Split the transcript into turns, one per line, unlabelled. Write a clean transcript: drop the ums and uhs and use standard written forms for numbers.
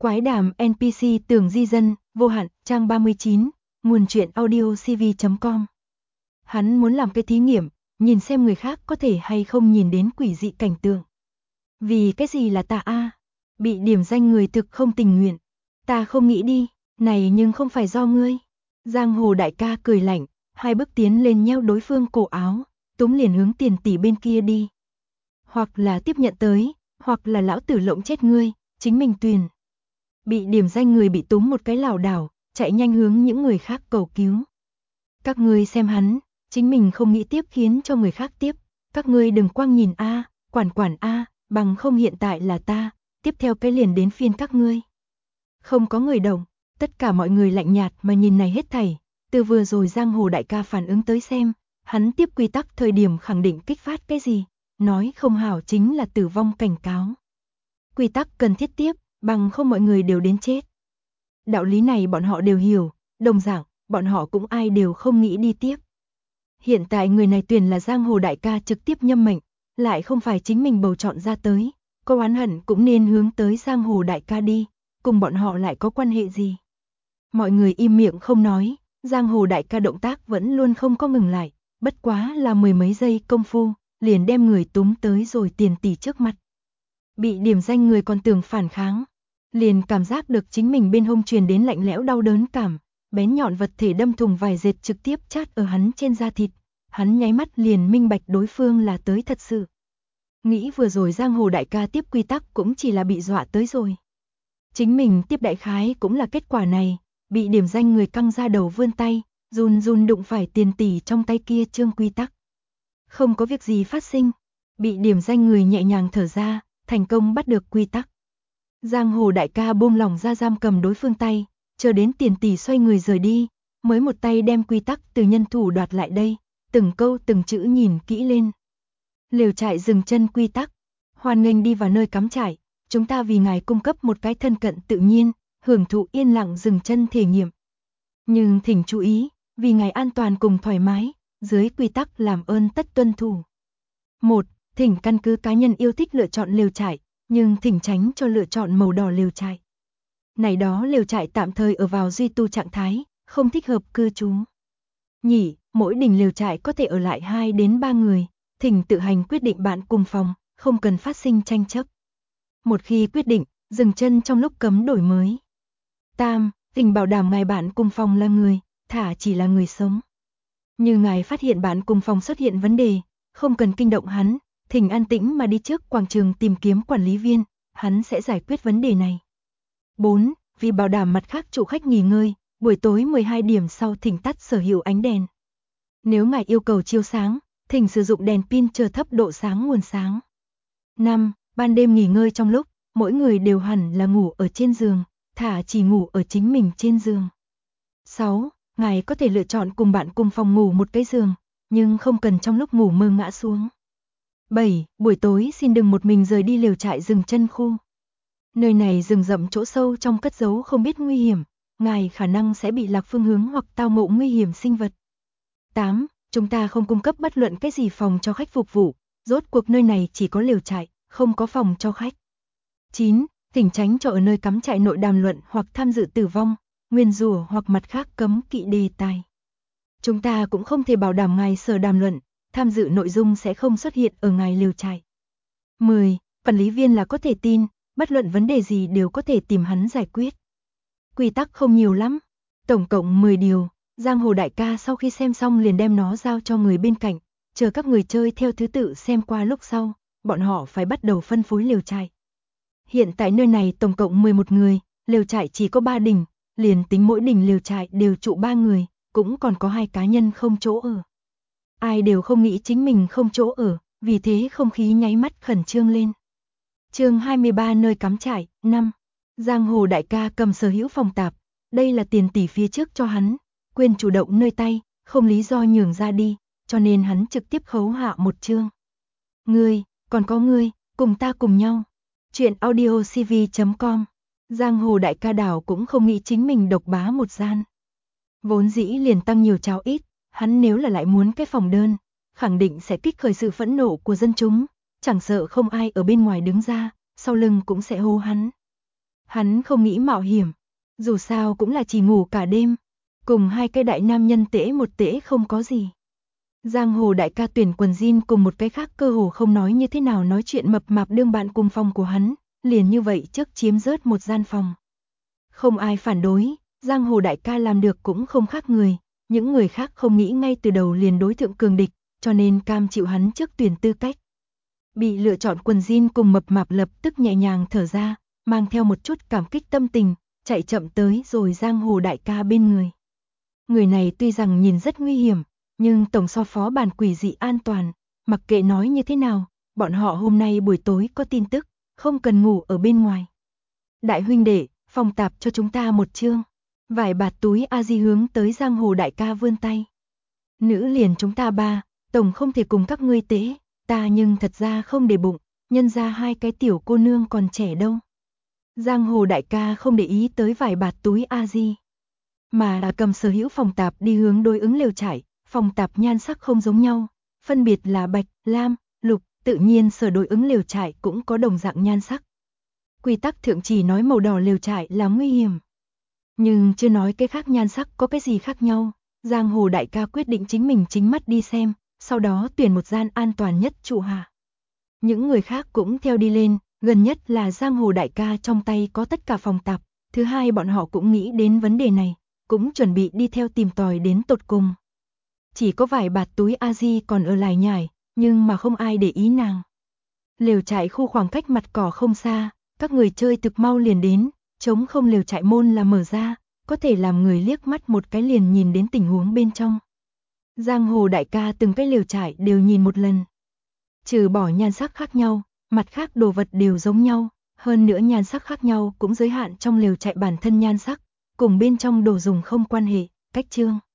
Quái đàm NPC Tường Di Dân, vô hạn, trang 39, nguồn truyện audio cv.com. Hắn muốn làm cái thí nghiệm, nhìn xem người khác có thể hay không nhìn đến quỷ dị cảnh tượng. Vì cái gì là ta a? Bị điểm danh người thực không tình nguyện. Ta không nghĩ đi, này nhưng không phải do ngươi. Giang hồ đại ca cười lạnh, hai bước tiến lên nheo đối phương cổ áo, túm liền hướng Tiền tỷ bên kia đi. Hoặc là tiếp nhận tới, hoặc là lão tử lộng chết ngươi, chính mình tùy. Bị điểm danh người bị túm một cái lảo đảo, chạy nhanh hướng những người khác cầu cứu. Các ngươi xem hắn, chính mình không nghĩ tiếp khiến cho người khác tiếp, các ngươi đừng quang nhìn a, quản a, bằng không hiện tại là ta, tiếp theo cái liền đến phiên các ngươi. Không có người đồng, tất cả mọi người lạnh nhạt mà nhìn này hết thảy, từ vừa rồi giang hồ đại ca phản ứng tới xem, hắn tiếp quy tắc thời điểm khẳng định kích phát cái gì, nói không hảo chính là tử vong cảnh cáo. Quy tắc cần thiết tiếp, bằng không mọi người đều đến chết. Đạo lý này bọn họ đều hiểu, đồng dạng, bọn họ cũng ai đều không nghĩ đi tiếp. Hiện tại người này tuyển là giang hồ đại ca trực tiếp nhâm mệnh, lại không phải chính mình bầu chọn ra tới, có oán hận cũng nên hướng tới giang hồ đại ca đi, cùng bọn họ lại có quan hệ gì. Mọi người im miệng không nói, giang hồ đại ca động tác vẫn luôn không có ngừng lại, bất quá là mười mấy giây công phu, liền đem người túm tới rồi Tiền tỷ trước mặt. Bị điểm danh người còn tưởng phản kháng, liền cảm giác được chính mình bên hông truyền đến lạnh lẽo đau đớn cảm, bén nhọn vật thể đâm thùng vài dệt trực tiếp chát ở hắn trên da thịt, hắn nháy mắt liền minh bạch đối phương là tới thật sự. Nghĩ vừa rồi giang hồ đại ca tiếp quy tắc cũng chỉ là bị dọa tới rồi. Chính mình tiếp đại khái cũng là kết quả này, bị điểm danh người căng ra đầu vươn tay, run run đụng phải Tiền tỷ trong tay kia chương quy tắc. Không có việc gì phát sinh, bị điểm danh người nhẹ nhàng thở ra, thành công bắt được quy tắc. Giang hồ đại ca buông lỏng ra giam cầm đối phương tay, chờ đến Tiền tỷ xoay người rời đi, mới một tay đem quy tắc từ nhân thủ đoạt lại đây, từng câu từng chữ nhìn kỹ lên. Lều trại dừng chân quy tắc, hoan nghênh đi vào nơi cắm trại, chúng ta vì ngài cung cấp một cái thân cận tự nhiên, hưởng thụ yên lặng dừng chân thể nghiệm. Nhưng thỉnh chú ý, vì ngài an toàn cùng thoải mái, dưới quy tắc làm ơn tất tuân thủ. 1. Thỉnh căn cứ cá nhân yêu thích lựa chọn lều trại, nhưng thỉnh tránh cho lựa chọn màu đỏ lều trại. Này đó lều trại tạm thời ở vào duy tu trạng thái, không thích hợp cư trú. Nhỉ, mỗi đỉnh lều trại có thể ở lại 2 đến 3 người, thỉnh tự hành quyết định bạn cùng phòng, không cần phát sinh tranh chấp. Một khi quyết định, dừng chân trong lúc cấm đổi mới. Tam, thỉnh bảo đảm ngài bạn cùng phòng là người, thả chỉ là người sống. Như ngài phát hiện bạn cùng phòng xuất hiện vấn đề, không cần kinh động hắn, thỉnh an tĩnh mà đi trước quảng trường tìm kiếm quản lý viên, hắn sẽ giải quyết vấn đề này. 4. Vì bảo đảm mặt khác chủ khách nghỉ ngơi, buổi tối 12 điểm sau thỉnh tắt sở hữu ánh đèn. Nếu ngài yêu cầu chiếu sáng, thỉnh sử dụng đèn pin chờ thấp độ sáng nguồn sáng. 5. Ban đêm nghỉ ngơi trong lúc, mỗi người đều hẳn là ngủ ở trên giường, thả chỉ ngủ ở chính mình trên giường. 6. Ngài có thể lựa chọn cùng bạn cùng phòng ngủ một cái giường, nhưng không cần trong lúc ngủ mơ ngã xuống. 7. Buổi tối xin đừng một mình rời đi lều trại dừng chân khu. Nơi này rừng rậm chỗ sâu trong cất giấu không biết nguy hiểm, ngài khả năng sẽ bị lạc phương hướng hoặc tao ngộ nguy hiểm sinh vật. 8. Chúng ta không cung cấp bất luận cái gì phòng cho khách phục vụ, rốt cuộc nơi này chỉ có lều trại, không có phòng cho khách. 9. Thỉnh tránh cho ở nơi cắm trại nội đàm luận hoặc tham dự tử vong, nguyền rủa hoặc mặt khác cấm kỵ đề tài. Chúng ta cũng không thể bảo đảm ngài sở đàm luận, tham dự nội dung sẽ không xuất hiện ở ngài lều trại. 10. Quản lý viên là có thể tin, bất luận vấn đề gì đều có thể tìm hắn giải quyết. Quy tắc không nhiều lắm, tổng cộng 10 điều, giang hồ đại ca sau khi xem xong liền đem nó giao cho người bên cạnh, chờ các người chơi theo thứ tự xem qua lúc sau, bọn họ phải bắt đầu phân phối lều trại. Hiện tại nơi này tổng cộng 11 người, lều trại chỉ có 3 đỉnh, liền tính mỗi đỉnh lều trại đều trụ 3 người, cũng còn có 2 cá nhân không chỗ ở. Ai đều không nghĩ chính mình không chỗ ở, vì thế không khí nháy mắt khẩn trương lên. Chương 23 nơi cắm trại, 5. Giang hồ đại ca cầm sở hữu phòng tạp, đây là Tiền tỷ phía trước cho hắn, quên chủ động nơi tay, không lý do nhường ra đi, cho nên hắn trực tiếp khấu hạ một chương. Ngươi, còn có ngươi, cùng ta cùng nhau. Chuyện audio cv.com. Giang hồ đại ca đảo cũng không nghĩ chính mình độc bá một gian. Vốn dĩ liền tăng nhiều cháo ít, hắn nếu là lại muốn cái phòng đơn, khẳng định sẽ kích khởi sự phẫn nộ của dân chúng, chẳng sợ không ai ở bên ngoài đứng ra, sau lưng cũng sẽ hô hắn. Hắn không nghĩ mạo hiểm, dù sao cũng là chỉ ngủ cả đêm, cùng hai cái đại nam nhân tễ một tễ không có gì. Giang hồ đại ca tuyển quần jean cùng một cái khác cơ hồ không nói như thế nào nói chuyện mập mạp đương bạn cùng phòng của hắn, liền như vậy trước chiếm rớt một gian phòng. Không ai phản đối, giang hồ đại ca làm được cũng không khác người, những người khác không nghĩ ngay từ đầu liền đối thượng cường địch, cho nên cam chịu hắn trước tuyển tư cách. Bị lựa chọn quần jean cùng mập mạp lập tức nhẹ nhàng thở ra, mang theo một chút cảm kích tâm tình, chạy chậm tới rồi giang hồ đại ca bên người. Người này tuy rằng nhìn rất nguy hiểm, nhưng tổng so phó bản quỷ dị an toàn, mặc kệ nói như thế nào, bọn họ hôm nay buổi tối có tin tức, không cần ngủ ở bên ngoài. Đại huynh đệ, phòng tạp cho chúng ta một chương. Vải bạt túi A-di hướng tới giang hồ đại ca vươn tay. Nữ liền chúng ta ba, tổng không thể cùng các ngươi tế, ta nhưng thật ra không để bụng, nhân ra hai cái tiểu cô nương còn trẻ đâu. Giang hồ đại ca không để ý tới vải bạt túi A-di, mà là cầm sở hữu phòng tạp đi hướng đối ứng lều trại, phòng tạp nhan sắc không giống nhau, phân biệt là bạch, lam, lục, tự nhiên sở đối ứng lều trại cũng có đồng dạng nhan sắc. Quy tắc thượng chỉ nói màu đỏ lều trại là nguy hiểm, nhưng chưa nói cái khác nhan sắc có cái gì khác nhau. Giang hồ đại ca quyết định chính mình chính mắt đi xem, sau đó tuyển một gian an toàn nhất trụ hạ. Những người khác cũng theo đi lên, gần nhất là giang hồ đại ca trong tay có tất cả phòng tạp, thứ hai bọn họ cũng nghĩ đến vấn đề này, cũng chuẩn bị đi theo tìm tòi đến tột cùng. Chỉ có vải bạt túi A-di còn ở lải nhải, nhưng mà không ai để ý nàng. Lều trại khu khoảng cách mặt cỏ không xa, các người chơi thực mau liền đến, trống không lều trại môn là mở ra, có thể làm người liếc mắt một cái liền nhìn đến tình huống bên trong. Giang hồ đại ca từng cái lều trại đều nhìn một lần. Trừ bỏ nhan sắc khác nhau, mặt khác đồ vật đều giống nhau, hơn nữa nhan sắc khác nhau cũng giới hạn trong lều trại bản thân nhan sắc, cùng bên trong đồ dùng không quan hệ, cách chương.